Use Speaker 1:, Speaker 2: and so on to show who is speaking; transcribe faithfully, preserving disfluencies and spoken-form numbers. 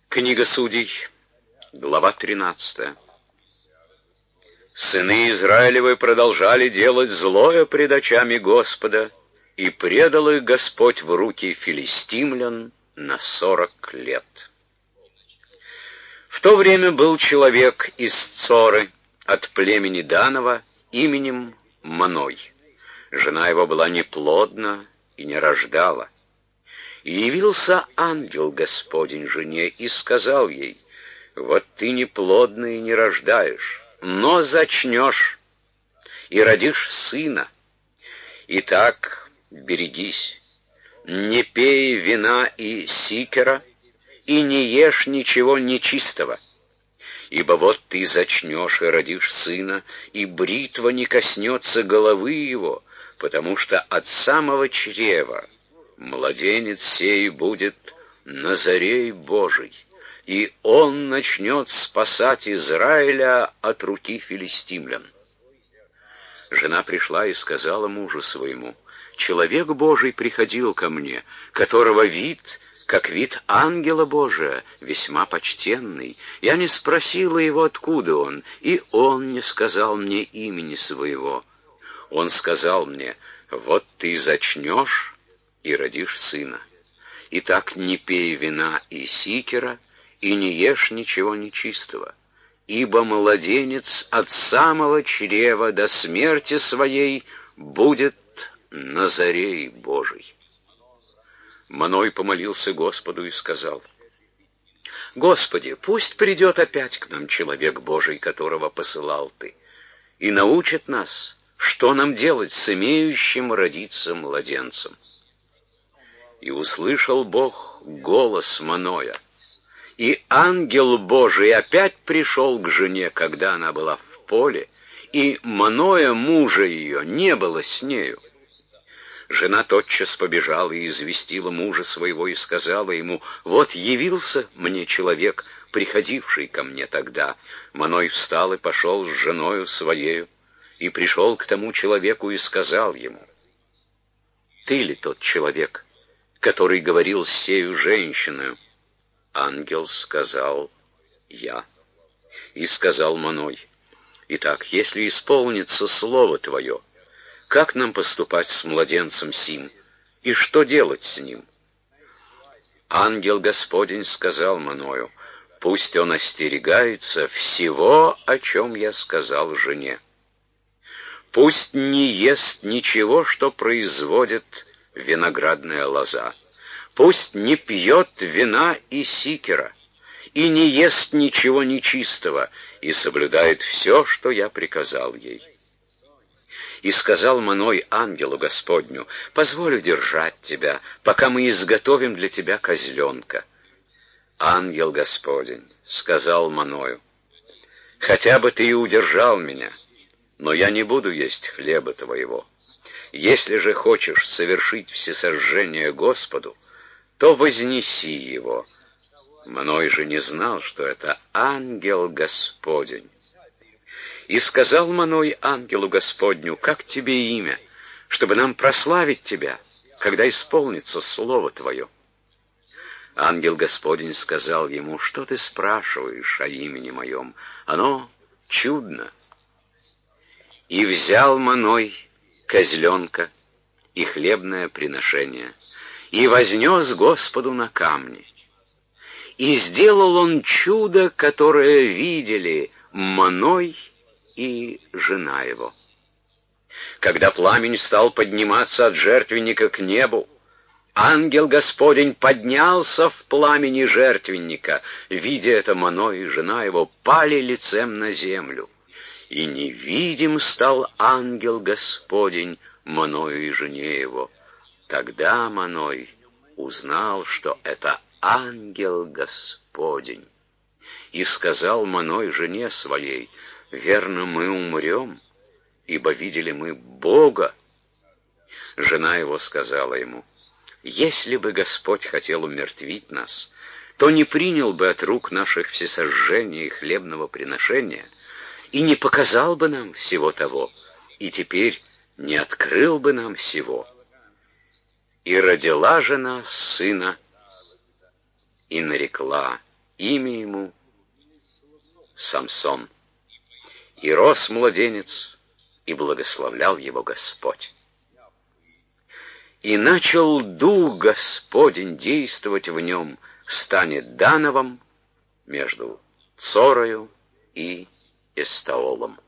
Speaker 1: Книга Судей, глава тринадцатая. Сыны Израилевы продолжали делать злое пред очами Господа, и предал их Господь в руки филистимлян на сорок лет. В то время был человек из Цоры от племени Данова именем Маной. Жена его была неплодна и не рождала. И явился ангел Господень жене и сказал ей: «Вот ты неплодна и не рождаешь, но зачнешь и родишь сына. Итак, берегись, не пей вина и сикера, и не ешь ничего нечистого. Ибо вот ты зачнешь и родишь сына, и бритва не коснется головы его, потому что от самого чрева младенец сей будет Назарей Божий, и он начнет спасать Израиля от руки филистимлян». Жена пришла и сказала мужу своему: «Человек Божий приходил ко мне, которого вид, как вид ангела Божия, весьма почтенный. Я не спросила его, откуда он, и он не сказал мне имени своего. Он сказал мне: вот ты зачнешь и родишь сына. Итак, не пей вина и сикера, и не ешь ничего нечистого, ибо младенец от самого чрева до смерти своей будет Назарей Божий». Маной помолился Господу и сказал: «Господи, пусть придет опять к нам человек Божий, которого посылал ты, и научит нас, что нам делать с имеющим родиться младенцем». И услышал Бог голос Маноя, и ангел Божий опять пришел к жене, когда она была в поле, и Маноя, мужа ее, не было с нею. Жена тотчас побежала и известила мужа своего и сказала ему: «Вот явился мне человек, приходивший ко мне тогда». Маной встал и пошел с женою своею, и пришел к тому человеку и сказал ему: «Ты ли тот человек, который говорил с сею женщиною?» Ангел сказал: «Я». И сказал Маной: «Итак, если исполнится слово твое, как нам поступать с младенцем сим, и что делать с ним?» Ангел Господень сказал Маною: «Пусть он остерегается всего, о чем я сказал жене. Пусть не ест ничего, что производит виноградная лоза. Пусть не пьет вина и сикера, и не ест ничего нечистого, и соблюдает все, что я приказал ей». И сказал Маной ангелу Господню: «Позволь держать тебя, пока мы изготовим для тебя козленка». Ангел Господень сказал Маною: «Хотя бы ты и удержал меня, но я не буду есть хлеба твоего. Если же хочешь совершить всесожжение Господу, то вознеси его». Маной же не знал, что это ангел Господень. И сказал Маной ангелу Господню: «Как тебе имя, чтобы нам прославить тебя, когда исполнится слово твое?» Ангел Господень сказал ему: «Что ты спрашиваешь о имени моем? Оно чудно». И взял Маной козленка и хлебное приношение, и вознес Господу на камни. И сделал он чудо, которое видели Маной и жена его. Когда пламень стал подниматься от жертвенника к небу, ангел Господень поднялся в пламени жертвенника. Видя это, Маной и жена его пали лицем на землю. И невидим стал ангел Господень Маною и жене его. Тогда Маной узнал, что это ангел Господень. И сказал Маной жене своей: «Верно, мы умрем, ибо видели мы Бога». Жена его сказала ему: «Если бы Господь хотел умертвить нас, то не принял бы от рук наших всесожжения и хлебного приношения, и не показал бы нам всего того, и теперь не открыл бы нам всего». И родила жена сына, и нарекла имя ему Самсон. И рос младенец, и благословлял его Господь. И начал Дух Господень действовать в нем в стане Дановом между Цорою и Эстаолом.